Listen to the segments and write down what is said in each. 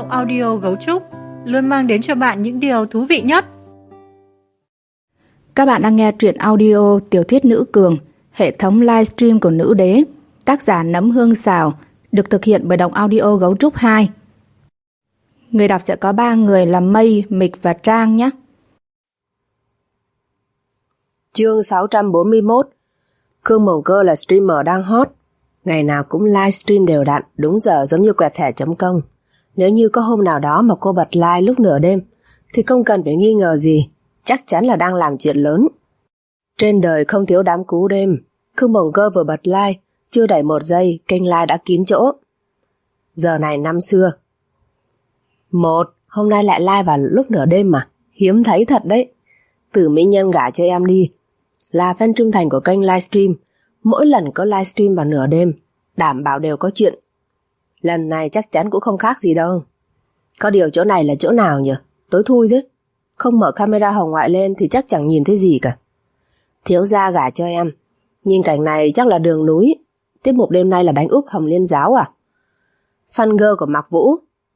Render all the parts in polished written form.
audio Gấu Trúc luôn mang đến cho bạn những điều thú vị nhất. Các bạn đang nghe truyện audio Tiểu thuyết Nữ Cường, hệ thống livestream của Nữ Đế, tác giả Nấm Hương Xào, được thực hiện bởi Đọc Audio Gấu Trúc 2. Người đọc sẽ có 3 người là Mây, Mịch và Trang nhé. Chương 641. Khương Mộng Cơ là streamer đang hot, ngày nào cũng livestream đều đặn, đúng giờ giống như quẹt thẻ.com. Nếu như có hôm nào đó mà cô bật live lúc nửa đêm thì không cần phải nghi ngờ gì, chắc chắn là đang làm chuyện lớn. Trên đời không thiếu đám cú đêm. Khương Mộng Cơ vừa bật live, chưa đầy 1 giây kênh live đã kín chỗ. Giờ này năm xưa. Hôm nay lại live vào lúc nửa đêm mà, hiếm thấy thật đấy. Từ mỹ nhân gả cho em đi, là fan trung thành của kênh livestream, mỗi lần có livestream vào nửa đêm, đảm bảo đều có chuyện. Lần này chắc chắn cũng không khác gì đâu. Có điều chỗ này là chỗ nào nhỉ? Tối thui thế. Không mở camera hồng ngoại lên thì chắc chẳng nhìn thấy gì cả. Thiếu gia gả cho em. Nhìn cảnh này chắc là đường núi. Tiết mục đêm nay là đánh úp Hồng Liên Giáo à? Fan girl của Mạc Vũ.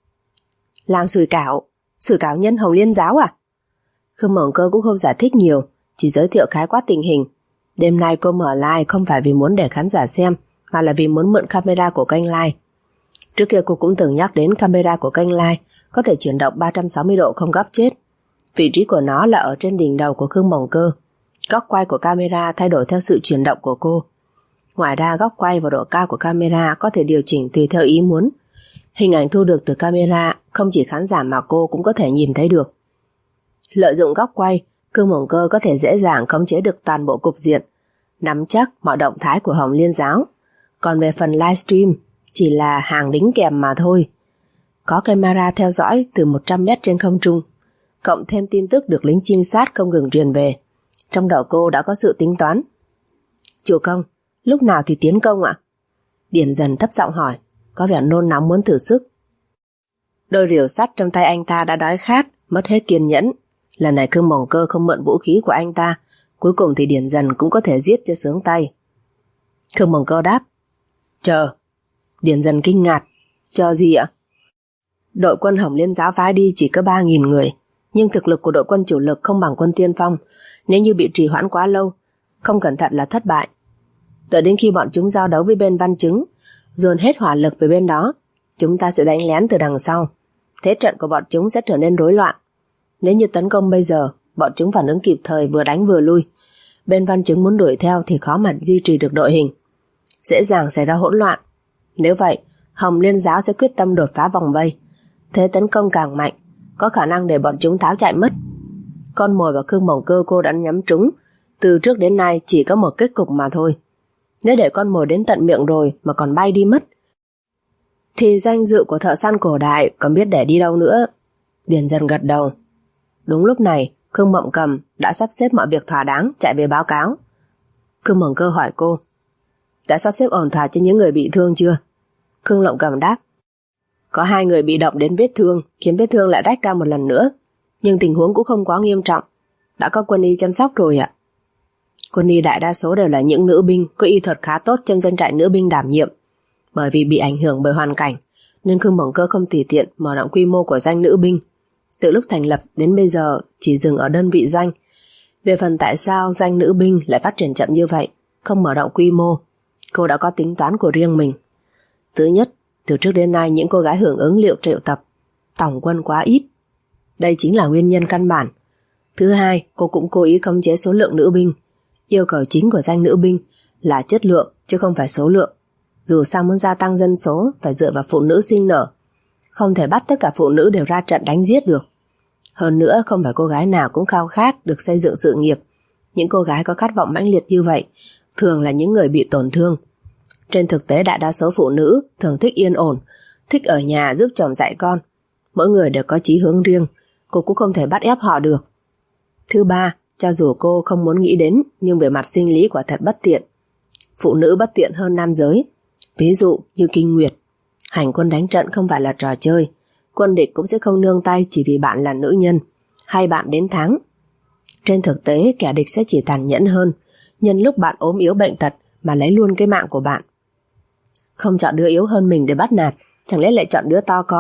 Làm sủi cảo nhân Hồng Liên Giáo à? Khương Mộng Cơ cũng không giải thích nhiều, chỉ giới thiệu khái quát tình hình. Đêm nay cô mở live không phải vì muốn để khán giả xem, mà là vì muốn mượn camera của kênh live. Trước kia cô cũng từng nhắc đến camera của kênh live có thể chuyển động 360 độ không góc chết. Vị trí của nó là ở trên đỉnh đầu của Khương Mộng Cơ. Góc quay của camera thay đổi theo sự chuyển động của cô. Ngoài ra góc quay và độ cao của camera có thể điều chỉnh tùy theo ý muốn. Hình ảnh thu được từ camera không chỉ khán giả mà cô cũng có thể nhìn thấy được. Lợi dụng góc quay, Khương Mộng Cơ có thể dễ dàng khống chế được toàn bộ cục diện, nắm chắc mọi động thái của Hồng Liên Giáo. Còn về phần livestream, chỉ là hàng đính kèm mà thôi. Có camera theo dõi từ 100 mét trên không trung, cộng thêm tin tức được lính trinh sát không ngừng truyền về. Trong đầu cô đã có sự tính toán. Chủ công, lúc nào thì tiến công ạ? Điền Dần thấp giọng hỏi, có vẻ nôn nóng muốn thử sức. Đôi rìu sắt trong tay anh ta đã đói khát, mất hết kiên nhẫn. Lần này Khương Mộng Cơ không mượn vũ khí của anh ta, cuối cùng thì Điền Dần cũng có thể giết cho sướng tay. Khương Mộng Cơ đáp, chờ. Điền Dần kinh ngạc, chờ gì ạ? Đội quân Hồng Liên Giáo phái đi chỉ có 3.000 người, nhưng thực lực của đội quân chủ lực không bằng quân tiên phong. Nếu như bị trì hoãn quá lâu, không cẩn thận là thất bại. Đợi đến khi bọn chúng giao đấu với bên Văn Chứng, dồn hết hỏa lực về bên đó, chúng ta sẽ đánh lén từ đằng sau. Thế trận của bọn chúng sẽ trở nên rối loạn. Nếu như tấn công bây giờ, bọn chúng phản ứng kịp thời vừa đánh vừa lui. Bên Văn Chứng muốn đuổi theo thì khó mà duy trì được đội hình, dễ dàng xảy ra hỗn loạn. Nếu vậy, Hồng Liên Giáo sẽ quyết tâm đột phá vòng vây. Thế tấn công càng mạnh, có khả năng để bọn chúng tháo chạy mất. Con mồi và Khương Mộng Cơ cô đã nhắm trúng, từ trước đến nay chỉ có một kết cục mà thôi. Nếu để con mồi đến tận miệng rồi mà còn bay đi mất, thì danh dự của thợ săn cổ đại còn biết để đi đâu nữa. Điền Dần gật đầu. Đúng lúc này, Khương Mộng Cầm đã sắp xếp mọi việc thỏa đáng chạy về báo cáo. Khương Mộng Cơ hỏi cô, đã sắp xếp ổn thỏa cho những người bị thương chưa? Khương Mộng Cầm đáp, có 2 người bị động đến vết thương, khiến vết thương lại rách ra một lần nữa, nhưng tình huống cũng không quá nghiêm trọng, đã có quân y chăm sóc rồi ạ. Quân y đại đa số đều là những nữ binh có y thuật khá tốt trong doanh trại nữ binh đảm nhiệm. Bởi vì bị ảnh hưởng bởi hoàn cảnh nên Khương Mộng Cơ không tùy tiện mở rộng quy mô của doanh nữ binh. Từ lúc thành lập đến bây giờ chỉ dừng ở đơn vị doanh. Về phần tại sao doanh nữ binh lại phát triển chậm như vậy, không mở rộng quy mô, cô đã có tính toán của riêng mình. Thứ nhất, từ trước đến nay những cô gái hưởng ứng liệu triệu tập tổng quân quá ít. Đây chính là nguyên nhân căn bản. Thứ hai, cô cũng cố ý khống chế số lượng nữ binh. Yêu cầu chính của doanh nữ binh là chất lượng chứ không phải số lượng. Dù sao muốn gia tăng dân số phải dựa vào phụ nữ sinh nở, không thể bắt tất cả phụ nữ đều ra trận đánh giết được. Hơn nữa không phải cô gái nào cũng khao khát được xây dựng sự nghiệp. Những cô gái có khát vọng mãnh liệt như vậy thường là những người bị tổn thương. Trên thực tế đại đa số phụ nữ thường thích yên ổn, thích ở nhà giúp chồng dạy con. Mỗi người đều có chí hướng riêng, cô cũng không thể bắt ép họ được. Thứ ba, cho dù cô không muốn nghĩ đến, nhưng về mặt sinh lý quả thật bất tiện. Phụ nữ bất tiện hơn nam giới. Ví dụ như kinh nguyệt. Hành quân đánh trận không phải là trò chơi. Quân địch cũng sẽ không nương tay chỉ vì bạn là nữ nhân, hay bạn đến thắng. Trên thực tế kẻ địch sẽ chỉ tàn nhẫn hơn, nhân lúc bạn ốm yếu bệnh tật mà lấy luôn cái mạng của bạn. Không chọn đứa yếu hơn mình để bắt nạt, chẳng lẽ lại chọn đứa to con,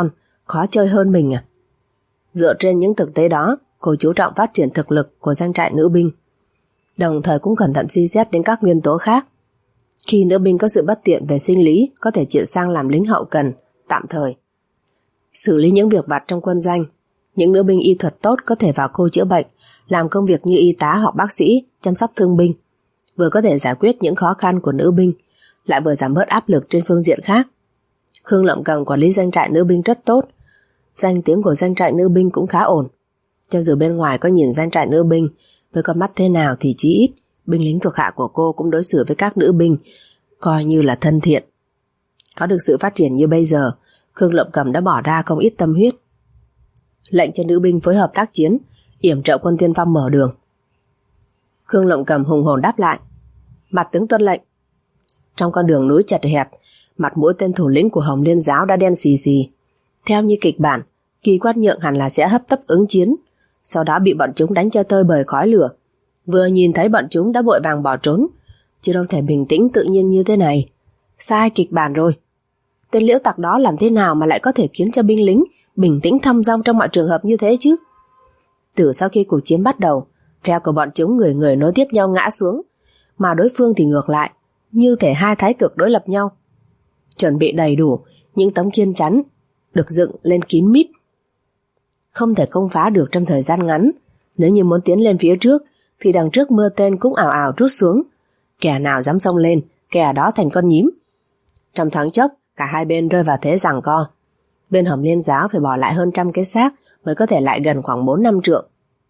khó chơi hơn mình à? Dựa trên những thực tế đó, cô chú trọng phát triển thực lực của doanh trại nữ binh, đồng thời cũng cẩn thận suy xét đến các nguyên tố khác. Khi nữ binh có sự bất tiện về sinh lý, có thể chuyển sang làm lính hậu cần, tạm thời. Xử lý những việc vặt trong quân doanh, những nữ binh y thuật tốt có thể vào khu chữa bệnh, làm công việc như y tá hoặc bác sĩ, chăm sóc thương binh, vừa có thể giải quyết những khó khăn của nữ binh, lại vừa giảm bớt áp lực trên phương diện khác. Khương Lộng Cầm quản lý doanh trại nữ binh rất tốt, danh tiếng của doanh trại nữ binh cũng khá ổn. Cho dù bên ngoài có nhìn doanh trại nữ binh với con mắt thế nào thì chí ít, binh lính thuộc hạ của cô cũng đối xử với các nữ binh coi như là thân thiện. Có được sự phát triển như bây giờ, Khương Lộng Cầm đã bỏ ra không ít tâm huyết. Lệnh cho nữ binh phối hợp tác chiến, yểm trợ quân tiên phong mở đường. Khương Lộng Cầm hùng hồn đáp lại: Mặt tướng tuân lệnh. Trong con đường núi chật hẹp, mặt mũi tên thủ lĩnh của Hồng Liên giáo đã đen xì xì. Theo như kịch bản, Kỳ Quan Nhượng hẳn là sẽ hấp tấp ứng chiến, sau đó bị bọn chúng đánh cho tơi bời khói lửa. Vừa nhìn thấy bọn chúng đã vội vàng bỏ trốn, chứ đâu thể bình tĩnh tự nhiên như thế này. Sai kịch bản rồi. Tên Liễu Tặc đó làm thế nào mà lại có thể khiến cho binh lính bình tĩnh thong dong trong mọi trường hợp như thế chứ? Từ sau khi cuộc chiến bắt đầu, phe của bọn chúng người người nối tiếp nhau ngã xuống, mà đối phương thì ngược lại, như thể hai thái cực đối lập nhau. Chuẩn bị đầy đủ, những tấm khiên chắn được dựng lên kín mít, không thể công phá được trong thời gian ngắn. Nếu như muốn tiến lên phía trước thì đằng trước mưa tên cũng ào ào trút xuống, kẻ nào dám xông lên, kẻ đó thành con nhím. Trong thoáng chốc, cả hai bên rơi vào thế giằng co. Bên Hồng Liên giáo phải bỏ lại hơn 100 cái xác mới có thể lại gần khoảng 4-5 trượng.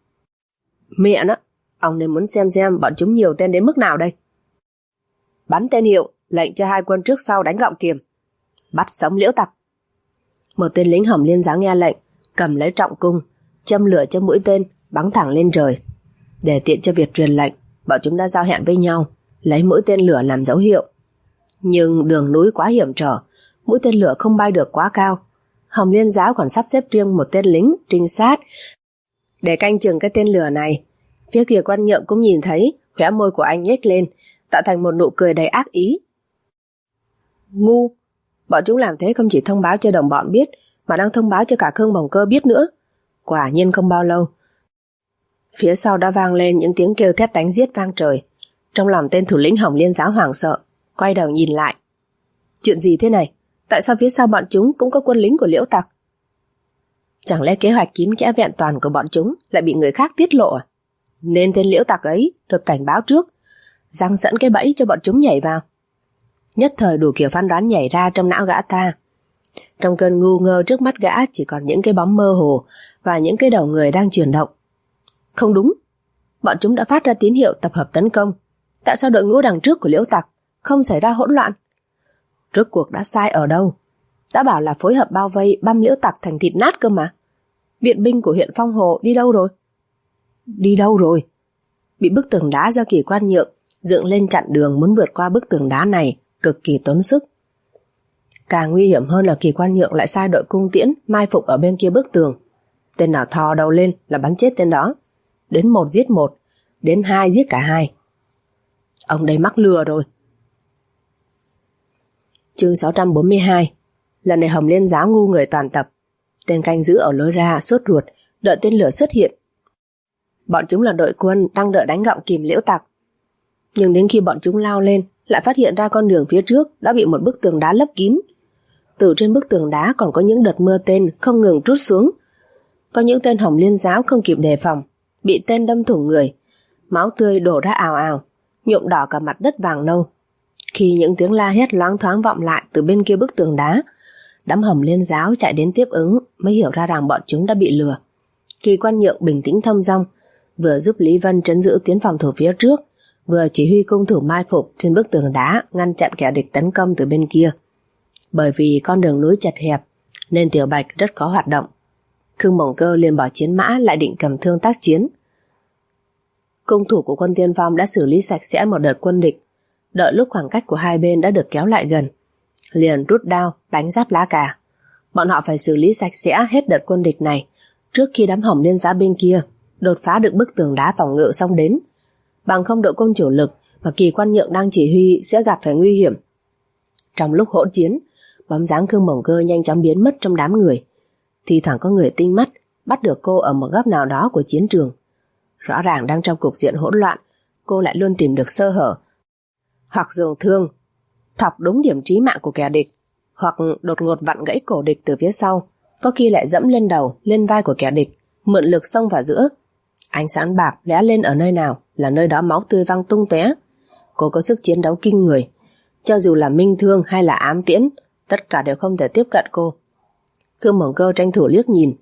Mẹ nó, ông nên muốn xem bọn chúng nhiều tên đến mức nào đây. Bắn tên hiệu, lệnh cho hai quân trước sau đánh gọng kiềm. Bắt sống Liễu Tặc. Một tên lính Hồng Liên giáo nghe lệnh, cầm lấy trọng cung, châm lửa cho mũi tên, bắn thẳng lên trời. Để tiện cho việc truyền lệnh, bọn chúng đã giao hẹn với nhau, lấy mũi tên lửa làm dấu hiệu. Nhưng đường núi quá hiểm trở, mũi tên lửa không bay được quá cao. Hồng Liên giáo còn sắp xếp riêng một tên lính trinh sát để canh chừng cái tên lửa này. Phía Kỳ Quan Nhượng cũng nhìn thấy, khóe môi của anh nhếch lên, tạo thành một nụ cười đầy ác ý. Ngu, bọn chúng làm thế không chỉ thông báo cho đồng bọn biết, mà đang thông báo cho cả Khương Bồng Cơ biết nữa. Quả nhiên không bao lâu, phía sau đã vang lên những tiếng kêu thét đánh giết vang trời. Trong lòng tên thủ lĩnh Hồng Liên giáo hoảng sợ, quay đầu nhìn lại. Chuyện gì thế này? Tại sao phía sau bọn chúng cũng có quân lính của Liễu Tặc? Chẳng lẽ kế hoạch kín kẽ vẹn toàn của bọn chúng lại bị người khác tiết lộ à? Nên tên Liễu Tặc ấy được cảnh báo trước, giăng sẵn cái bẫy cho bọn chúng nhảy vào. Nhất thời đủ kiểu phán đoán nhảy ra trong não gã ta. Trong cơn ngu ngơ trước mắt gã chỉ còn những cái bóng mơ hồ và những cái đầu người đang chuyển động. Không đúng, bọn chúng đã phát ra tín hiệu tập hợp tấn công. Tại sao đội ngũ đằng trước của Liễu Tặc không xảy ra hỗn loạn? Rốt cuộc đã sai ở đâu? Đã bảo là phối hợp bao vây băm Liễu Tặc thành thịt nát cơ mà. Viện binh của huyện Phong Hồ đi đâu rồi? Đi đâu rồi? Bị bức tường đá do Kỳ Quan Nhượng dựng lên chặn đường, muốn vượt qua bức tường đá này cực kỳ tốn sức. Càng nguy hiểm hơn là Kỳ Quan Nhượng lại sai đội cung tiễn mai phục ở bên kia bức tường. Tên nào thò đầu lên là bắn chết tên đó. Đến 1 giết 1, đến 2 giết cả hai. Ông đây mắc lừa rồi. Chương 642. Lần này Hồng Liên giáo ngu người toàn tập. Tên canh giữ ở lối ra sốt ruột đợi tên lửa xuất hiện. Bọn chúng là đội quân đang đợi đánh gọng kìm Liễu Tặc. Nhưng đến khi bọn chúng lao lên, lại phát hiện ra con đường phía trước đã bị một bức tường đá lấp kín. Từ trên bức tường đá còn có những đợt mưa tên không ngừng trút xuống. Có những tên Hồng Liên giáo không kịp đề phòng, bị tên đâm thủng người, máu tươi đổ ra ào ào, nhuộm đỏ cả mặt đất vàng nâu. Khi những tiếng la hét loáng thoáng vọng lại từ bên kia bức tường đá, đám Hồng Liên giáo chạy đến tiếp ứng mới hiểu ra rằng bọn chúng đã bị lừa. Kỳ Quan Nhượng bình tĩnh thong dong, vừa giúp Lý Vân trấn giữ tuyến phòng thủ phía trước, vừa chỉ huy cung thủ mai phục trên bức tường đá ngăn chặn kẻ địch tấn công từ bên kia. Bởi vì con đường núi chật hẹp nên Tiểu Bạch rất khó hoạt động. Khương Bồng Cơ liền bỏ chiến mã lại định cầm thương tác chiến. Cung thủ của quân tiên phong đã xử lý sạch sẽ một đợt quân địch. Đợi lúc khoảng cách của hai bên đã được kéo lại gần, liền rút đao đánh giáp lá cà. Bọn họ phải xử lý sạch sẽ hết đợt quân địch này trước khi đám Hồng Liên giáo bên kia đột phá được bức tường đá phòng ngự xong đến. Bằng không đội quân chủ lực mà Kỳ Quan Nhượng đang chỉ huy sẽ gặp phải nguy hiểm. Trong lúc hỗn chiến, bóng dáng Khương Bồng Cơ nhanh chóng biến mất trong đám người. Thì thoảng có người tinh mắt bắt được cô ở một góc nào đó của chiến trường. Rõ ràng đang trong cục diện hỗn loạn, cô lại luôn tìm được sơ hở, hoặc dùng thương thọc đúng điểm chí mạng của kẻ địch, hoặc đột ngột vặn gãy cổ địch từ phía sau, có khi lại dẫm lên đầu, lên vai của kẻ địch, mượn lực xông vào giữa. Ánh sáng bạc lóe lên ở nơi nào là nơi đó máu tươi văng tung tóe. Cô có sức chiến đấu kinh người, cho dù là minh thương hay là ám tiễn, tất cả đều không thể tiếp cận cô. Khương Mộng Cơ tranh thủ liếc nhìn.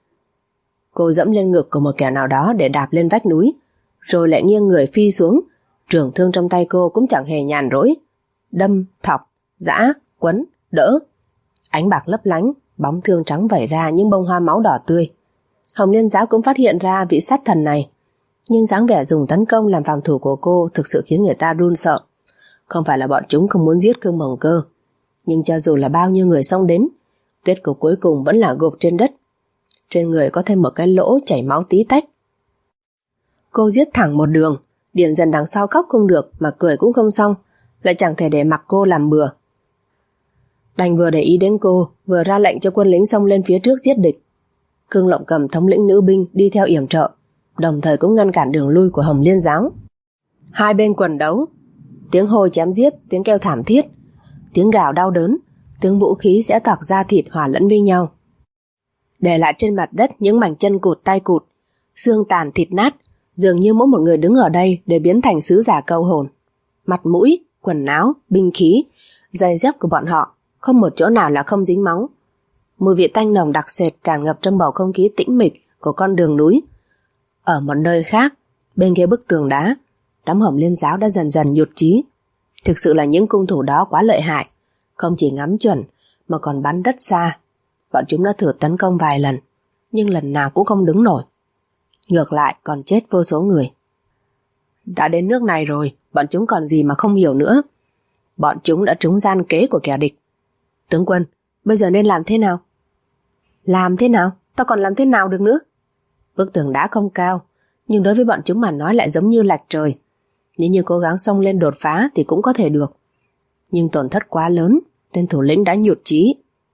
Cô dẫm lên ngực của một kẻ nào đó để đạp lên vách núi, rồi lại nghiêng người phi xuống. Trường thương trong tay cô cũng chẳng hề nhàn rỗi, đâm, thọc, giã, quấn, đỡ. Ánh bạc lấp lánh, bóng thương trắng vẩy ra những bông hoa máu đỏ tươi. Hồng Liên Giáo cũng phát hiện ra vị sát thần này, nhưng dáng vẻ dùng tấn công làm phòng thủ của cô thực sự khiến người ta run sợ. Không phải là bọn chúng không muốn giết Khương Mộng Cơ, nhưng cho dù là bao nhiêu người xông đến, kết cục cuối cùng vẫn là gục trên đất. Trên người có thêm một cái lỗ chảy máu tí tách. Cô giết thẳng một đường, Điền Dần đằng sau khóc không được mà cười cũng không xong, lại chẳng thể để mặc cô làm bừa. Đành vừa để ý đến cô, vừa ra lệnh cho quân lính xông lên phía trước giết địch. Khương Lộng Cầm thống lĩnh nữ binh đi theo yểm trợ, đồng thời cũng ngăn cản đường lui của Hồng Liên Giáo. Hai bên quần đấu, tiếng hô chém giết, tiếng kêu thảm thiết, tiếng gào đau đớn, tiếng vũ khí sẽ toạc ra thịt hòa lẫn với nhau, để lại trên mặt đất những mảnh chân cụt tay cụt, xương tàn thịt nát, dường như mỗi một người đứng ở đây đều biến thành sứ giả câu hồn. Mặt mũi, quần áo, binh khí, giày dép của bọn họ không một chỗ nào là không dính máu. Mùi vị tanh nồng đặc sệt tràn ngập trong bầu không khí tĩnh mịch của con đường núi. Ở một nơi khác, bên kia bức tường đá, đám Hồng Liên Giáo đã dần dần nhụt chí. Thực sự là những cung thủ đó quá lợi hại, không chỉ ngắm chuẩn mà còn bắn rất xa. Bọn chúng đã thử tấn công vài lần, nhưng lần nào cũng không đứng nổi. Ngược lại còn chết vô số người. Đã đến nước này rồi, bọn chúng còn gì mà không hiểu nữa. Bọn chúng đã trúng gian kế của kẻ địch. Tướng quân, bây giờ nên làm thế nào? Làm thế nào? Tao còn làm thế nào được nữa? Bức tường đá không cao, nhưng đối với bọn chúng mà nói lại giống như lạch trời. Nếu như cố gắng xông lên đột phá thì cũng có thể được, nhưng tổn thất quá lớn, tên thủ lĩnh đã nhụt chí.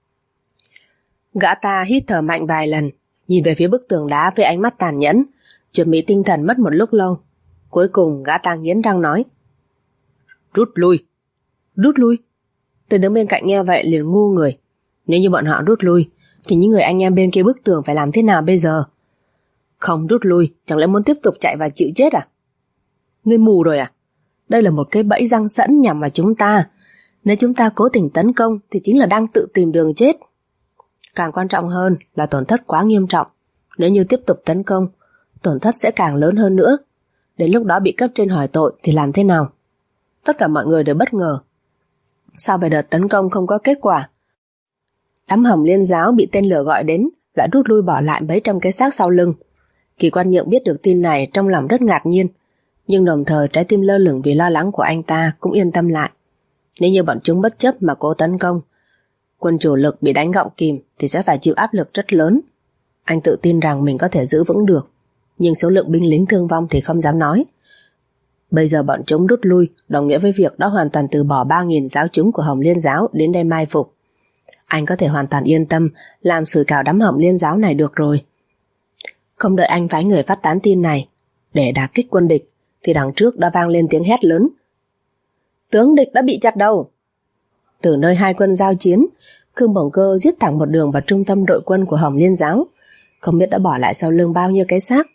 Gã ta hít thở mạnh vài lần, nhìn về phía bức tường đá với ánh mắt tàn nhẫn, chuẩn bị tinh thần mất một lúc lâu. Cuối cùng gã ta nghiến răng nói: Rút lui. Rút lui? Tôi đứng bên cạnh nghe vậy liền ngu người. Nếu như bọn họ rút lui thì những người anh em bên kia bức tường phải làm thế nào bây giờ? Không rút lui, chẳng lẽ muốn tiếp tục chạy và chịu chết à? Ngươi mù rồi à? Đây là một cái bẫy răng sẵn nhằm vào chúng ta. Nếu chúng ta cố tình tấn công thì chính là đang tự tìm đường chết. Càng quan trọng hơn là tổn thất quá nghiêm trọng. Nếu như tiếp tục tấn công, tổn thất sẽ càng lớn hơn nữa. Đến lúc đó bị cấp trên hỏi tội thì làm thế nào? Tất cả mọi người đều bất ngờ. Sau vài đợt tấn công không có kết quả, đám Hồng Liên Giáo bị tên lửa gọi đến lại rút lui bỏ lại mấy trăm cái xác sau lưng. Kỳ Quan Nhượng biết được tin này trong lòng rất ngạc nhiên, nhưng đồng thời trái tim lơ lửng vì lo lắng của anh ta cũng yên tâm lại. Nếu như bọn chúng bất chấp mà cố tấn công, quân chủ lực bị đánh gọng kìm thì sẽ phải chịu áp lực rất lớn. Anh tự tin rằng mình có thể giữ vững được, nhưng số lượng binh lính thương vong thì không dám nói. Bây giờ bọn chúng rút lui đồng nghĩa với việc đã hoàn toàn từ bỏ 3.000 giáo chúng của Hồng Liên Giáo đến đây mai phục. Anh có thể hoàn toàn yên tâm làm sủi cảo đám Hồng Liên Giáo này được rồi. Không đợi anh phái người phát tán tin này để đả kích quân địch thì đằng trước đã vang lên tiếng hét lớn: Tướng địch đã bị chặt đầu! Từ nơi hai quân giao chiến, Khương Mộng Cơ giết thẳng một đường vào trung tâm đội quân của Hồng Liên Giáo, không biết đã bỏ lại sau lưng bao nhiêu cái xác.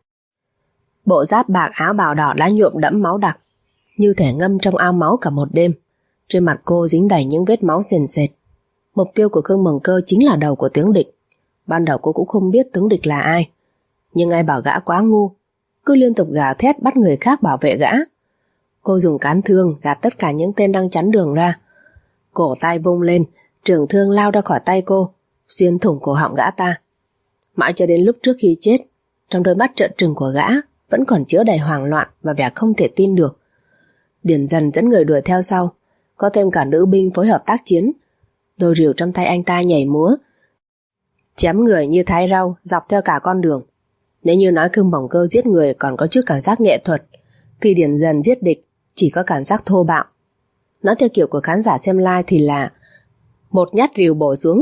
Bộ giáp bạc áo bào đỏ đã nhuộm đẫm máu đặc, như thể ngâm trong ao máu cả một đêm. Trên mặt cô dính đầy những vết máu sền sệt. Mục tiêu của Khương Mộng Cơ chính là đầu của tướng địch. Ban đầu cô cũng không biết tướng địch là ai, nhưng ai bảo gã quá ngu, cứ liên tục gào thét bắt người khác bảo vệ gã. Cô dùng cán thương gạt tất cả những tên đang chắn đường ra. Cổ tay vung lên, trường thương lao ra khỏi tay cô, xuyên thủng cổ họng gã ta. Mãi cho đến lúc trước khi chết, trong đôi mắt trợn trừng của gã vẫn còn chứa đầy hoảng loạn và vẻ không thể tin được. Điền Dần dẫn người đuổi theo sau, có thêm cả nữ binh phối hợp tác chiến. Đôi rìu trong tay anh ta nhảy múa, chém người như thái rau dọc theo cả con đường. Nếu như nói Khương Mộng Cơ giết người còn có chút cảm giác nghệ thuật, thì Điền Dần giết địch chỉ có cảm giác thô bạo. Nói theo kiểu của khán giả xem live thì là một nhát rìu bổ xuống,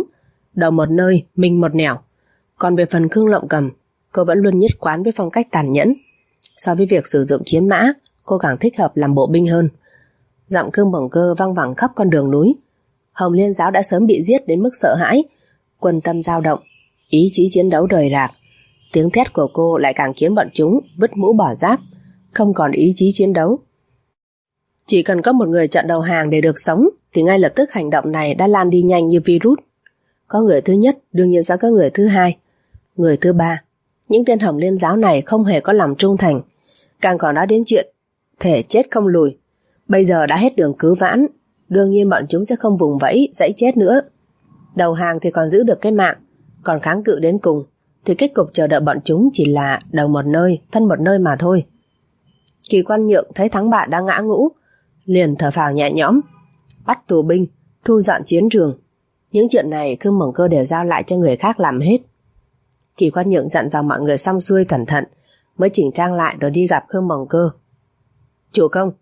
đầu một nơi, mình một nẻo. Còn về phần Khương Lộng Cầm, cô vẫn luôn nhất quán với phong cách tàn nhẫn. So với việc sử dụng chiến mã, cô càng thích hợp làm bộ binh hơn. Giọng Khương Bổng Cơ vang vẳng khắp con đường núi. Hồng Liên Giáo đã sớm bị giết đến mức sợ hãi, quân tâm dao động, ý chí chiến đấu rời rạc. Tiếng thét của cô lại càng khiến bọn chúng vứt mũ bỏ giáp, không còn ý chí chiến đấu. Chỉ cần có một người chọn đầu hàng để được sống thì ngay lập tức hành động này đã lan đi nhanh như virus. Có người thứ nhất, đương nhiên sẽ có người thứ hai, người thứ ba. Những tên Hồng Liên Giáo này không hề có lòng trung thành, càng còn nói đến chuyện thể chết không lùi. Bây giờ đã hết đường cứu vãn, đương nhiên bọn chúng sẽ không vùng vẫy dãy chết nữa. Đầu hàng thì còn giữ được cái mạng, còn kháng cự đến cùng thì kết cục chờ đợi bọn chúng chỉ là đầu một nơi, thân một nơi mà thôi. Kỳ Quan Nhượng thấy thắng bại đã ngã ngũ, liền thở phào nhẹ nhõm. Bắt tù binh, thu dọn chiến trường, những chuyện này Khương Bổng Cơ đều giao lại cho người khác làm hết. Kỳ Quan Nhượng dặn dò mọi người xong xuôi cẩn thận, mới chỉnh trang lại rồi đi gặp Khương Bổng Cơ. Chủ công.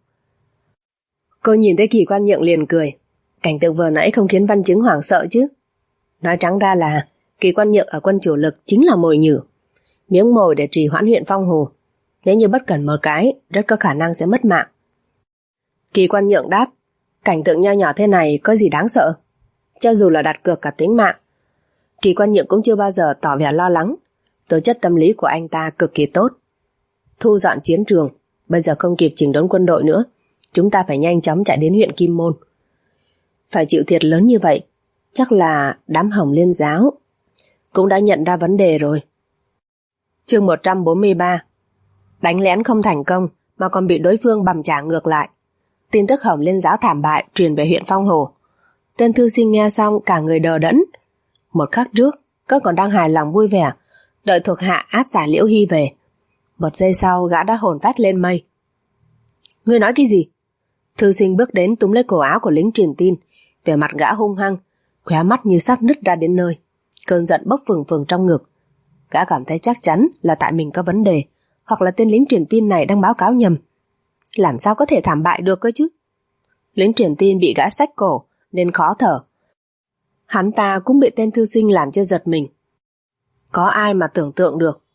Cô nhìn thấy Kỳ Quan Nhượng liền cười. Cảnh tượng vừa nãy không khiến Văn Chứng hoảng sợ chứ? Nói trắng ra là Kỳ Quan Nhượng ở quân chủ lực chính là mồi nhử, miếng mồi để trì hoãn huyện Phong Hồ. Nếu như bất cẩn một cái, rất có khả năng sẽ mất mạng. Kỳ Quan Nhượng đáp, cảnh tượng nho nhỏ thế này có gì đáng sợ? Cho dù là đặt cược cả tính mạng, Kỳ Quan Nhượng cũng chưa bao giờ tỏ vẻ lo lắng. Tố chất tâm lý của anh ta cực kỳ tốt. Thu dọn chiến trường, bây giờ không kịp chỉnh đốn quân đội nữa, chúng ta phải nhanh chóng chạy đến huyện Kim Môn. Phải chịu thiệt lớn như vậy, chắc là đám Hồng Liên Giáo cũng đã nhận ra vấn đề rồi. Chương 143. Đánh lén không thành công mà còn bị đối phương bằm trả ngược lại. Tin tức Hồng Liên Giáo thảm bại truyền về huyện Phong Hồ. Tên thư sinh nghe xong cả người đờ đẫn. Một khắc trước cậu còn đang hài lòng vui vẻ đợi thuộc hạ áp giải Liễu Hy về. Một giây sau gã đã hồn phách lên mây. Ngươi nói cái gì? Thư sinh bước đến túm lấy cổ áo của lính truyền tin, vẻ mặt gã hung hăng, khóe mắt như sắp nứt ra đến nơi. Cơn giận bốc phừng phừng trong ngực. Gã cảm thấy chắc chắn là tại mình có vấn đề, hoặc là tên lính truyền tin này đang báo cáo nhầm. Làm sao có thể thảm bại được cơ chứ? Lính truyền tin bị gã xách cổ nên khó thở. Hắn ta cũng bị tên thư sinh làm cho giật mình. Có ai mà tưởng tượng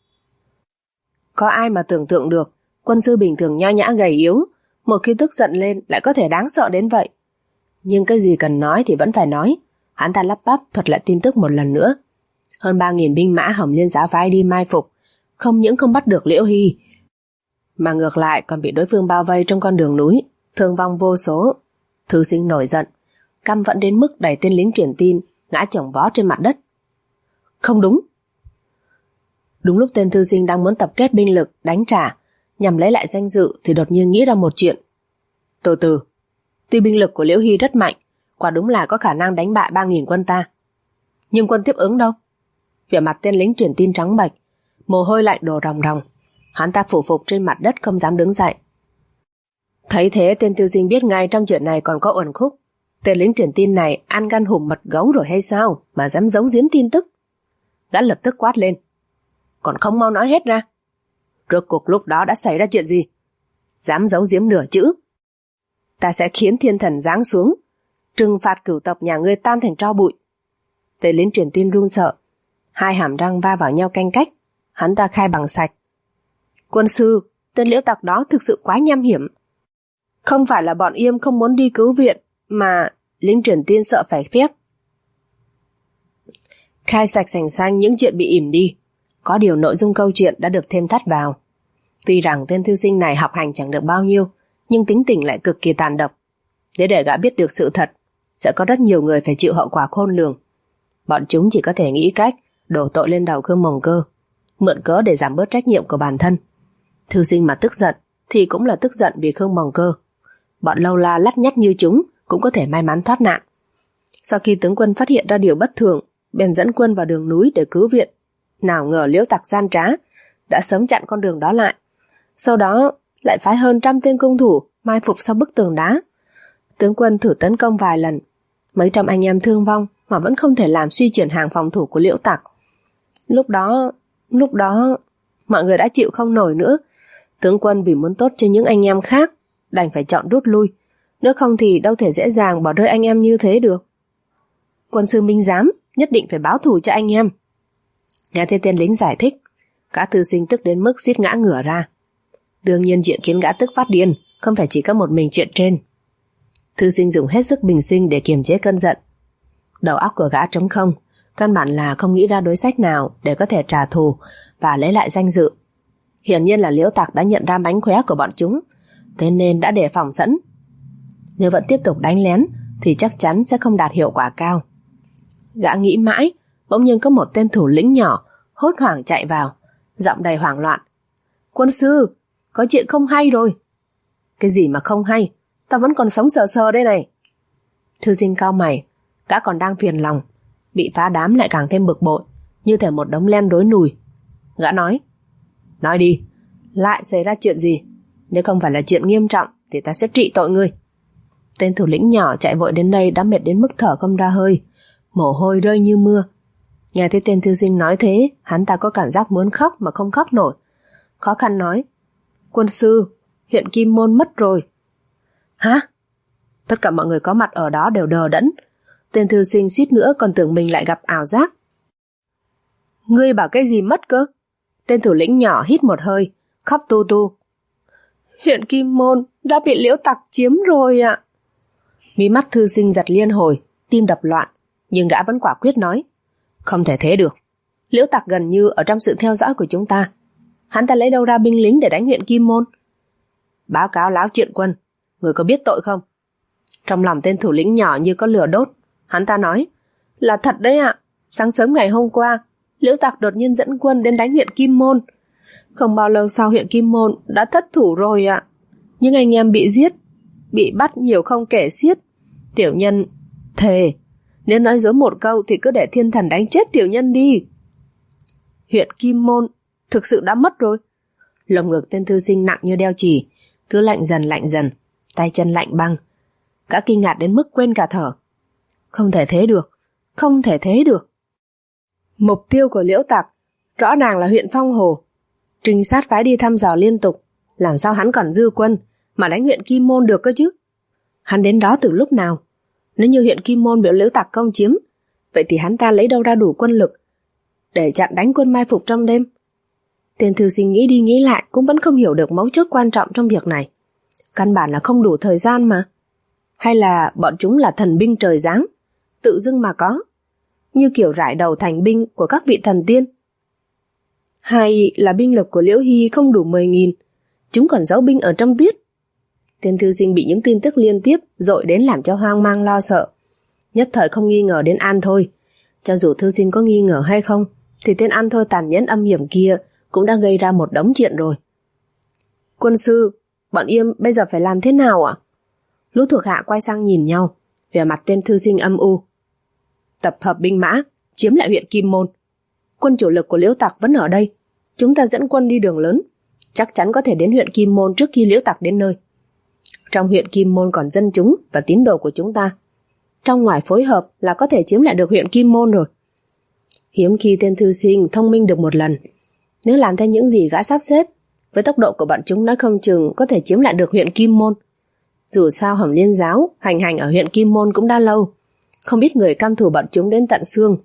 được quân sư bình thường nho nhã gầy yếu, một khi tức giận lên lại có thể đáng sợ đến vậy. Nhưng cái gì cần nói thì vẫn phải nói. Hắn ta lắp bắp thuật lại tin tức một lần nữa. Hơn 3.000 binh mã Hồng Liên Giáo phái đi mai phục, không những không bắt được Liễu Hy, mà ngược lại còn bị đối phương bao vây trong con đường núi, thương vong vô số. Thư sinh nổi giận, căm vẫn đến mức đẩy tên lính truyền tin ngã chồng vó trên mặt đất. Không đúng. Đúng lúc tên thư sinh đang muốn tập kết binh lực đánh trả nhằm lấy lại danh dự thì đột nhiên nghĩ ra một chuyện. Từ từ, tuy binh lực của Liễu Hy rất mạnh, quả đúng là có khả năng đánh bại 3.000 quân ta, nhưng quân tiếp ứng đâu? Vẻ mặt tên lính truyền tin trắng bệch, mồ hôi lạnh đổ ròng ròng. Hắn ta phủ phục trên mặt đất không dám đứng dậy. Thấy thế tên thư sinh biết ngay trong chuyện này còn có uẩn khúc. Tên lính truyền tin này ăn gan hùm mật gấu rồi hay sao mà dám giấu giếm tin tức? Gã lập tức quát lên. Còn không mau nói hết ra. Rốt cuộc lúc đó đã xảy ra chuyện gì? Dám giấu giếm nửa chữ, ta sẽ khiến thiên thần giáng xuống, trừng phạt cửu tộc nhà ngươi tan thành tro bụi. Tên lính truyền tin run sợ, hai hàm răng va vào nhau canh cách. Hắn ta khai bằng sạch. Quân sư, tên Liễu tặc đó thực sự quá nham hiểm. Không phải là bọn Yêm không muốn đi cứu viện, mà lính truyền tin sợ phải phép. Khai sạch sành xanh những chuyện bị ỉm đi. Có điều nội dung câu chuyện đã được thêm thắt vào. Tuy rằng tên thư sinh này học hành chẳng được bao nhiêu, nhưng tính tình lại cực kỳ tàn độc. Để gã biết được sự thật, sẽ có rất nhiều người phải chịu hậu quả khôn lường. Bọn chúng chỉ có thể nghĩ cách đổ tội lên đầu Khương Bổng Cơ, mượn cớ để giảm bớt trách nhiệm của bản thân. Thư sinh mà tức giận thì cũng là tức giận vì Khương Bổng Cơ. Bọn lâu la lắt nhắt như chúng cũng có thể may mắn thoát nạn. Sau khi tướng quân phát hiện ra điều bất thường, bèn dẫn quân vào đường núi để cứu viện. Nào ngờ Liễu tặc gian trá đã sớm chặn con đường đó lại. Sau đó lại phái hơn 100 tên cung thủ mai phục sau bức tường đá. Tướng quân thử tấn công vài lần, mấy trăm anh em thương vong mà vẫn không thể làm suy chuyển hàng phòng thủ của Liễu tặc. Lúc đó mọi người đã chịu không nổi nữa. Tướng quân vì muốn tốt cho những anh em khác đành phải chọn rút lui, nếu không thì đâu thể dễ dàng bỏ rơi anh em như thế được. Quân sư minh giám, nhất định phải báo thù cho anh em. Nghe thấy tên lính giải thích, gã thư sinh tức đến mức suýt ngã ngửa ra. Đương nhiên chuyện khiến gã tức phát điên không phải chỉ có một mình chuyện trên. Thư sinh dùng hết sức bình sinh để kiềm chế cơn giận. Đầu óc của gã trống không, căn bản là không nghĩ ra đối sách nào để có thể trả thù và lấy lại danh dự. Hiển nhiên là Liễu Tặc đã nhận ra mánh khóe của bọn chúng, thế nên đã đề phòng sẵn. Nếu vẫn tiếp tục đánh lén thì chắc chắn sẽ không đạt hiệu quả cao. Gã nghĩ mãi, bỗng nhiên có một tên thủ lĩnh nhỏ hốt hoảng chạy vào, giọng đầy hoảng loạn. Quân sư, có chuyện không hay rồi. Cái gì mà không hay, tao vẫn còn sống sờ sờ đây này. Thư sinh cau mày, gã còn đang phiền lòng, bị phá đám lại càng thêm bực bội, như thể một đống len rối nùi. Gã nói đi, lại xảy ra chuyện gì? Nếu không phải là chuyện nghiêm trọng thì ta sẽ trị tội ngươi. Tên thủ lĩnh nhỏ chạy vội đến đây đã mệt đến mức thở không ra hơi, mồ hôi rơi như mưa. Nghe thấy tên thư sinh nói thế, hắn ta có cảm giác muốn khóc mà không khóc nổi. Khó khăn nói, quân sư, huyện Kim Môn mất rồi. Hả? Tất cả mọi người có mặt ở đó đều đờ đẫn. Tên thư sinh suýt nữa còn tưởng mình lại gặp ảo giác. Ngươi bảo cái gì mất cơ? Tên thủ lĩnh nhỏ hít một hơi, khóc tu tu. Huyện Kim Môn đã bị Liễu Tặc chiếm rồi ạ. Mí mắt thư sinh giật liên hồi, tim đập loạn, nhưng gã vẫn quả quyết nói. Không thể thế được. Liễu Tặc gần như ở trong sự theo dõi của chúng ta. Hắn ta lấy đâu ra binh lính để đánh huyện Kim Môn? Báo cáo Láo Triện Quân, người có biết tội không? Trong lòng tên thủ lĩnh nhỏ như có lửa đốt. Hắn ta nói, là thật đấy ạ. Sáng sớm ngày hôm qua, Liễu Tặc đột nhiên dẫn quân đến đánh huyện Kim Môn. Không bao lâu sau huyện Kim Môn đã thất thủ rồi ạ. Nhưng anh em bị giết, bị bắt nhiều không kể xiết. Tiểu nhân thề, nếu nói dối một câu thì cứ để thiên thần đánh chết tiểu nhân đi. Huyện Kim Môn thực sự đã mất rồi. Lồng ngực tên thư sinh nặng như đeo chì, cứ lạnh dần, tay chân lạnh băng. Gã kinh ngạc đến mức quên cả thở. Không thể thế được, không thể thế được. Mục tiêu của Liễu Tặc rõ ràng là huyện Phong Hồ. Trinh sát phái đi thăm dò liên tục, làm sao hắn còn dư quân mà đánh huyện Kim Môn được cơ chứ? Hắn đến đó từ lúc nào? Nếu như huyện Kim Môn bị Liễu Tặc công chiếm, vậy thì hắn ta lấy đâu ra đủ quân lực để chặn đánh quân mai phục trong đêm? Tên thư sinh nghĩ đi nghĩ lại cũng vẫn không hiểu được mấu chốt quan trọng trong việc này. Căn bản là không đủ thời gian mà. Hay là bọn chúng là thần binh trời giáng, tự dưng mà có, như kiểu rải đầu thành binh của các vị thần tiên? Hay là binh lực của Liễu Hy không đủ 10.000, chúng còn giấu binh ở trong tuyết? Tên thư sinh bị những tin tức liên tiếp dội đến làm cho hoang mang lo sợ. Nhất thời không nghi ngờ đến An Thôi. Cho dù thư sinh có nghi ngờ hay không, thì tên An Thôi tàn nhẫn âm hiểm kia cũng đã gây ra một đống chuyện rồi. Quân sư, bọn Yêm bây giờ phải làm thế nào ạ? Lũ thuộc hạ quay sang nhìn nhau, vẻ mặt tên thư sinh âm u. Tập hợp binh mã, chiếm lại huyện Kim Môn. Quân chủ lực của Liễu Tặc vẫn ở đây. Chúng ta dẫn quân đi đường lớn, chắc chắn có thể đến huyện Kim Môn trước khi Liễu Tặc đến nơi. Trong huyện Kim Môn còn dân chúng và tín đồ của chúng ta. Trong ngoài phối hợp là có thể chiếm lại được huyện Kim Môn rồi. Hiếm khi tên thư sinh thông minh được một lần. Nếu làm theo những gì gã sắp xếp, với tốc độ của bọn chúng nói không chừng có thể chiếm lại được huyện Kim Môn. Dù sao Hồng Liên giáo hành ở huyện Kim Môn cũng đã lâu, không ít người căm thù bọn chúng đến tận xương.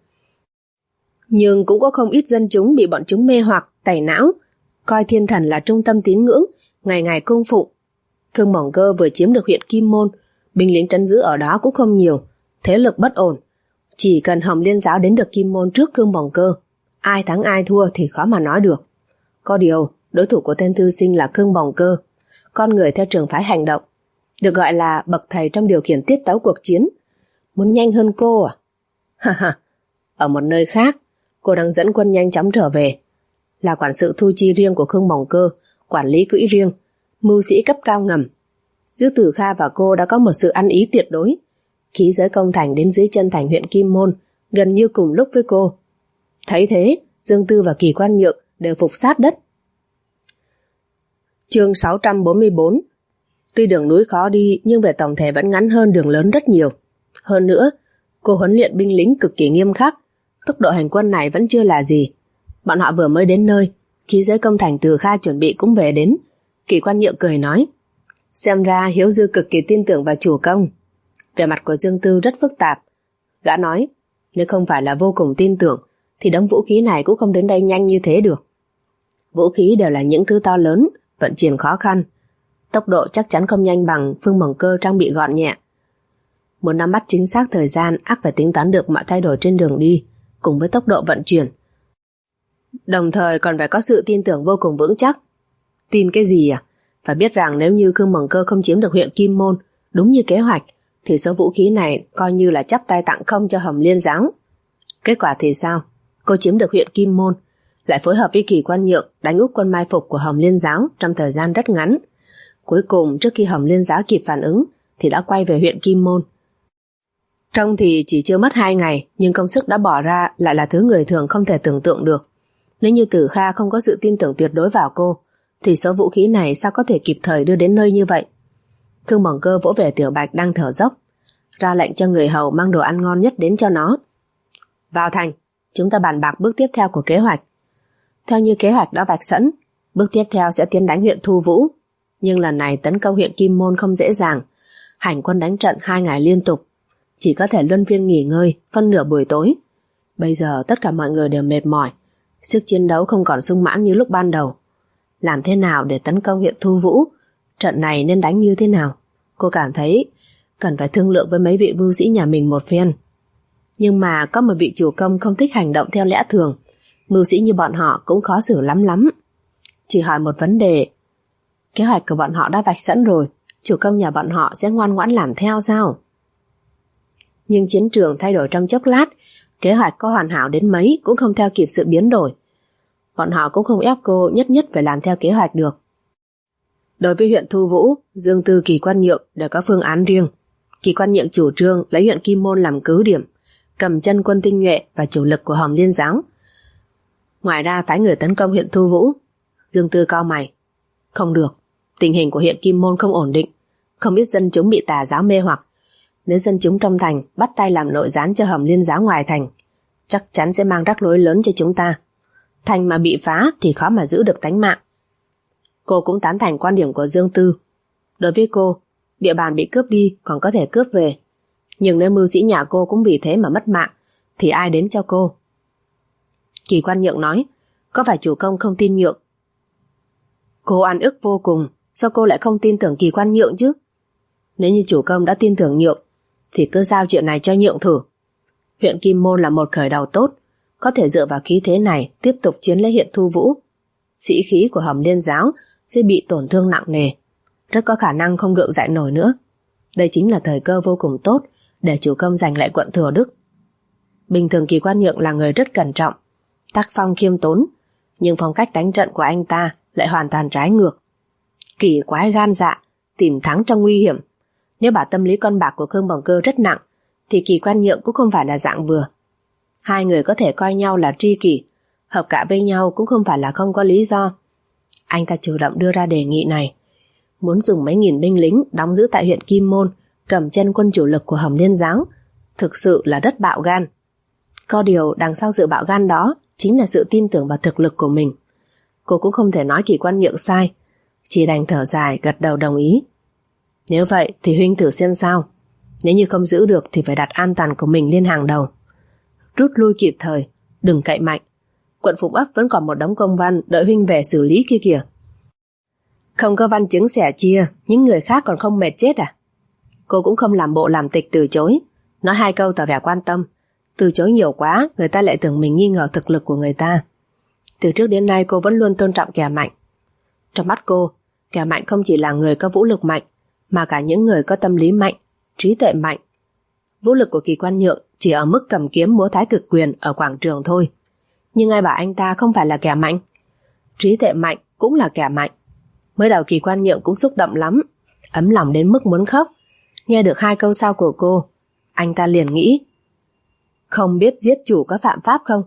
Nhưng cũng có không ít dân chúng bị bọn chúng mê hoặc, tẩy não, coi thiên thần là trung tâm tín ngưỡng, ngày ngày cung phụng. Khương Bổng Cơ vừa chiếm được huyện Kim Môn, binh lính trấn giữ ở đó cũng không nhiều, thế lực bất ổn. Chỉ cần Hồng Liên giáo đến được Kim Môn trước Khương Bổng Cơ, ai thắng ai thua thì khó mà nói được. Có điều, đối thủ của tên thư sinh là Khương Bổng Cơ, con người theo trường phái hành động, được gọi là bậc thầy trong điều khiển tiết tấu cuộc chiến. Muốn nhanh hơn cô à? Ở một nơi khác, cô đang dẫn quân nhanh chóng trở về. Là quản sự thu chi riêng của Khương Bổng Cơ, quản lý quỹ riêng, mưu sĩ cấp cao ngầm. Dư Tử Kha và cô đã có một sự ăn ý tuyệt đối. Khí giới công thành đến dưới chân thành huyện Kim Môn gần như cùng lúc với cô. Thấy thế, Dương Tư và Kỳ Quan Nhượng đều phục sát đất. Chương 644. Tuy đường núi khó đi nhưng về tổng thể vẫn ngắn hơn đường lớn rất nhiều. Hơn nữa, cô huấn luyện binh lính cực kỳ nghiêm khắc, tốc độ hành quân này vẫn chưa là gì. Bọn họ vừa mới đến nơi, khí giới công thành Từ Kha chuẩn bị cũng về đến. Kỳ Quan Nhượng cười nói, xem ra Hiếu Dư cực kỳ tin tưởng vào chủ công. Vẻ mặt của Dương Tư rất phức tạp. Gã nói, Nếu không phải là vô cùng tin tưởng thì đống vũ khí này cũng không đến đây nhanh như thế được. Vũ khí đều là những thứ to lớn, vận chuyển khó khăn. Tốc độ chắc chắn không nhanh bằng Phương Mộng Cơ trang bị gọn nhẹ. Muốn nắm bắt chính xác thời gian, ắt phải tính toán được mọi thay đổi trên đường đi, cùng với tốc độ vận chuyển. Đồng thời còn phải có sự tin tưởng vô cùng vững chắc. Tin cái gì à? Phải biết rằng nếu như Khương Mộng Cơ không chiếm được huyện Kim Môn đúng như kế hoạch, thì số vũ khí này coi như là chắp tay tặng không cho Hồng Liên giáo. Kết quả thì sao? Cô chiếm được huyện Kim Môn, lại phối hợp với Kỳ Quan Nhượng đánh úp quân mai phục của Hồng Liên giáo trong thời gian rất ngắn. Cuối cùng trước khi Hồng Liên giáo kịp phản ứng thì đã quay về huyện Kim Môn. Trông thì chỉ chưa mất 2 ngày, nhưng công sức đã bỏ ra lại là thứ người thường không thể tưởng tượng được. Nếu như Tử Kha không có sự tin tưởng tuyệt đối vào cô, thì số vũ khí này sao có thể kịp thời đưa đến nơi như vậy? Khương Mộng Cơ vỗ về Tiểu Bạch đang thở dốc, ra lệnh cho người hầu mang đồ ăn ngon nhất đến cho nó. Vào thành, chúng ta bàn bạc bước tiếp theo của kế hoạch. Theo như kế hoạch đã vạch sẵn, bước tiếp theo sẽ tiến đánh huyện Thu Vũ. Nhưng lần này tấn công huyện Kim Môn không dễ dàng. Hành quân đánh trận 2 ngày liên tục, chỉ có thể luân phiên nghỉ ngơi phân nửa buổi tối. Bây giờ tất cả mọi người đều mệt mỏi, sức chiến đấu không còn sung mãn như lúc ban đầu. Làm thế nào để tấn công huyện Thu Vũ? Trận này nên đánh như thế nào? Cô cảm thấy cần phải thương lượng với mấy vị mưu sĩ nhà mình một phen. Nhưng mà có một vị chủ công không thích hành động theo lẽ thường. Mưu sĩ như bọn họ cũng khó xử lắm. Chỉ hỏi một vấn đề: kế hoạch của bọn họ đã vạch sẵn rồi, chủ công nhà bọn họ sẽ ngoan ngoãn làm theo sao? Nhưng chiến trường thay đổi trong chốc lát, kế hoạch có hoàn hảo đến mấy cũng không theo kịp sự biến đổi. Bọn họ cũng không ép cô nhất phải làm theo kế hoạch được. Đối với huyện Thu Vũ, Dương Tư, Kỳ Quan Nhượng đều có phương án riêng. Kỳ Quan Nhượng chủ trương lấy huyện Kim Môn làm cứ điểm, cầm chân quân tinh nhuệ và chủ lực của Hồng Liên giáo. Ngoài ra phái người tấn công huyện Thu Vũ. Dương Tư cau mày: không được, tình hình của huyện Kim Môn không ổn định, không biết dân chúng bị tà giáo mê hoặc. Nếu dân chúng trong thành bắt tay làm nội gián cho Hồng Liên giáo ngoài thành, chắc chắn sẽ mang rắc rối lớn cho chúng ta. Thành mà bị phá thì khó mà giữ được tánh mạng. Cô cũng tán thành quan điểm của Dương Tư. Đối với cô, địa bàn bị cướp đi còn có thể cướp về, nhưng nếu mưu sĩ nhà cô cũng vì thế mà mất mạng thì ai đến cho cô? Kỳ Quan Nhượng nói: có phải chủ công không tin Nhượng? Cô oan ức vô cùng, sao cô lại không tin tưởng Kỳ Quan Nhượng chứ? Nếu như chủ công đã tin tưởng Nhượng thì cứ giao chuyện này cho Nhượng thử. Huyện Kim Môn là một khởi đầu tốt, có thể dựa vào khí thế này tiếp tục chiến lấy huyện Thu Vũ. Sĩ khí của Hồng Liên giáo sẽ bị tổn thương nặng nề, rất có khả năng không gượng dậy nổi nữa. Đây chính là thời cơ vô cùng tốt để chủ công giành lại quận Thừa Đức. Bình thường Kỳ Quan Nhượng là người rất cẩn trọng, tác phong khiêm tốn, nhưng phong cách đánh trận của anh ta lại hoàn toàn trái ngược. Kỳ quái gan dạ, tìm thắng trong nguy hiểm. Nếu bảo tâm lý con bạc của Khương Mộng Cơ rất nặng, thì Kỳ Quan Nhượng cũng không phải là dạng vừa. Hai người có thể coi nhau là tri kỷ, hợp cả với nhau cũng không phải là không có lý do. Anh ta chủ động đưa ra đề nghị này, muốn dùng mấy nghìn binh lính đóng giữ tại huyện Kim Môn, cầm chân quân chủ lực của Hồng Liên giáo, thực sự là rất bạo gan. Có điều đằng sau sự bạo gan đó chính là sự tin tưởng vào thực lực của mình. Cô cũng không thể nói Kỳ Quan Nhượng sai, chỉ đành thở dài gật đầu đồng ý. Nếu vậy thì huynh thử xem sao. Nếu như không giữ được thì phải đặt an toàn của mình lên hàng đầu. Rút lui kịp thời, đừng cậy mạnh. Quận Phụng Ấp vẫn còn một đống công văn đợi huynh về xử lý kia kìa. Không có văn chứng sẻ chia, những người khác còn không mệt chết à? Cô cũng không làm bộ làm tịch từ chối, nói 2 câu tỏ vẻ quan tâm. Từ chối nhiều quá, người ta lại tưởng mình nghi ngờ thực lực của người ta. Từ trước đến nay cô vẫn luôn tôn trọng kẻ mạnh. Trong mắt cô, kẻ mạnh không chỉ là người có vũ lực mạnh, mà cả những người có tâm lý mạnh, trí tuệ mạnh. Vũ lực của Kỳ Quan Nhượng chỉ ở mức cầm kiếm múa thái cực quyền ở quảng trường thôi. Nhưng ai bảo anh ta không phải là kẻ mạnh? Trí tuệ mạnh cũng là kẻ mạnh. Mới đầu Kỳ Quan Nhượng cũng xúc động lắm, ấm lòng đến mức muốn khóc. Nghe được 2 câu sau của cô, anh ta liền nghĩ, không biết giết chủ có phạm pháp không?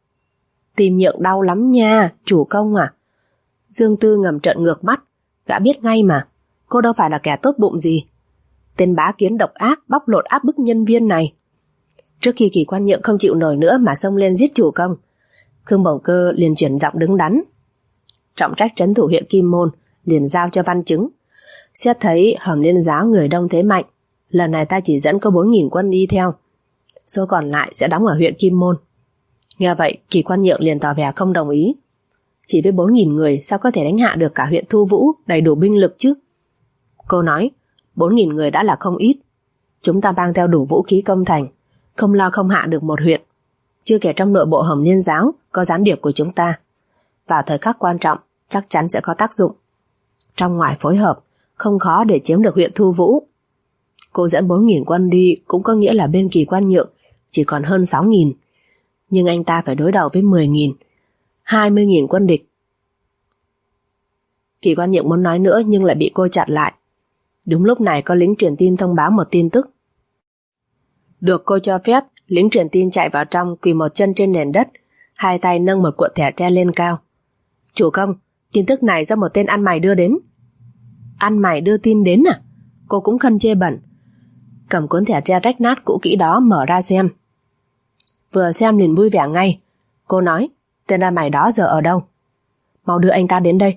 Tim Nhượng đau lắm nha, chủ công à? Dương Tư ngầm trợn ngược mắt, gã biết ngay mà, cô đâu phải là kẻ tốt bụng gì. Tên bá kiến độc ác bóc lột áp bức nhân viên này. Trước khi Kỳ Quan Nhượng không chịu nổi nữa mà xông lên giết chủ công, Khương Mộng Cơ liền chuyển giọng đứng đắn. Trọng trách trấn thủ huyện Kim Môn liền giao cho văn chứng. Xét thấy Hồng Liên giáo người đông thế mạnh, lần này ta chỉ dẫn có 4.000 quân đi theo. số còn lại sẽ đóng ở huyện Kim Môn. Nghe vậy, Kỳ Quan Nhượng liền tỏ vẻ không đồng ý. Chỉ với 4.000 người sao có thể đánh hạ được cả huyện Thu Vũ đầy đủ binh lực chứ? Cô nói, 4.000 người đã là không ít. Chúng ta mang theo đủ vũ khí công thành, không lo không hạ được một huyện. Chưa kể trong nội bộ Hồng Liên giáo có gián điệp của chúng ta. Vào thời khắc quan trọng chắc chắn sẽ có tác dụng. Trong ngoài phối hợp, không khó để chiếm được huyện Thu Vũ. Cô dẫn 4.000 quân đi cũng có nghĩa là bên Kỳ Quan Nhượng chỉ còn hơn 6.000. Nhưng anh ta phải đối đầu với 10.000, 20.000 quân địch. Kỳ Quan Nhượng muốn nói nữa nhưng lại bị cô chặn lại. Đúng lúc này có lính truyền tin thông báo một tin tức. Được cô cho phép, lính truyền tin chạy vào trong, quỳ một chân trên nền đất, hai tay nâng một cuộn thẻ tre lên cao. Chủ công, tin tức này do một tên ăn mày đưa đến. Ăn mày đưa tin đến à? Cô cũng khân chê bẩn. Cầm cuốn thẻ tre rách nát cũ kỹ đó mở ra xem. Vừa xem liền vui vẻ ngay. Cô nói, tên ăn mày đó giờ ở đâu? Mau đưa anh ta đến đây.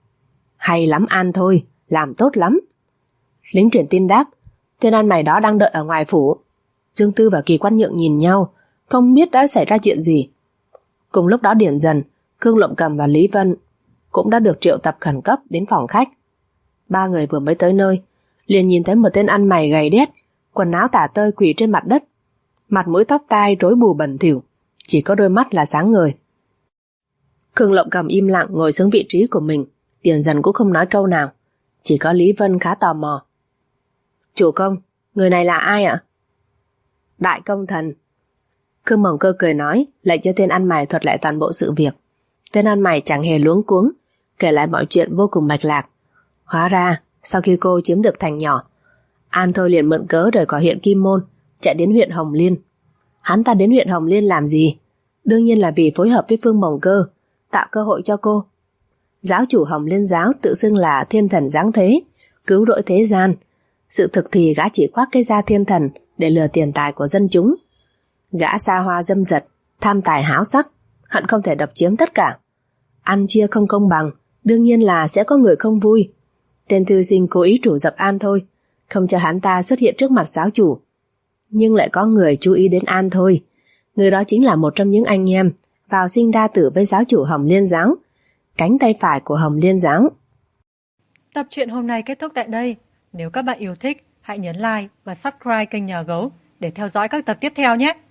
Hay lắm An thôi, làm tốt lắm. Lính truyền tin đáp, tên ăn mày đó đang đợi ở ngoài phủ. Dương Tư và Kỳ Quan Nhượng nhìn nhau, không biết đã xảy ra chuyện gì. Cùng lúc đó Điển Dần, Khương Lộng Cầm và Lý Vân cũng đã được triệu tập khẩn cấp đến phòng khách. Ba người vừa mới tới nơi, liền nhìn thấy một tên ăn mày gầy đét, quần áo tả tơi quỳ trên mặt đất, mặt mũi tóc tai rối bù bẩn thỉu, chỉ có đôi mắt là sáng ngời. Khương Lộng Cầm im lặng ngồi xuống vị trí của mình, Điển Dần cũng không nói câu nào, chỉ có Lý Vân khá tò mò. Chủ công, người này là ai ạ? Đại công thần. Khương Mộng Cơ cười nói, lại cho tên ăn mày thuật lại toàn bộ sự việc. Tên ăn mày chẳng hề luống cuống, kể lại mọi chuyện vô cùng mạch lạc. Hóa ra, sau khi cô chiếm được thành nhỏ, An Thôi liền mượn cớ rời khỏi huyện Kim Môn, chạy đến huyện Hồng Liên. Hắn ta đến huyện Hồng Liên làm gì? Đương nhiên là vì phối hợp với Phương Mộng Cơ, tạo cơ hội cho cô. Giáo chủ Hồng Liên giáo tự xưng là thiên thần giáng thế, cứu rỗi thế gian. Sự thực thì gã chỉ khoác cái da thiên thần để lừa tiền tài của dân chúng. Gã xa hoa dâm dật, tham tài háo sắc, hận không thể độc chiếm tất cả. Ăn chia không công bằng, đương nhiên là sẽ có người không vui. Tên thư sinh cố ý rủ dập An Thôi, không cho hắn ta xuất hiện trước mặt giáo chủ. Nhưng lại có người chú ý đến An Thôi. Người đó chính là một trong những anh em vào sinh ra tử với giáo chủ Hồng Liên giáo, cánh tay phải của Hồng Liên giáo. Tập truyện hôm nay kết thúc tại đây. Nếu các bạn yêu thích, hãy nhấn like và subscribe kênh Nhà Gấu để theo dõi các tập tiếp theo nhé.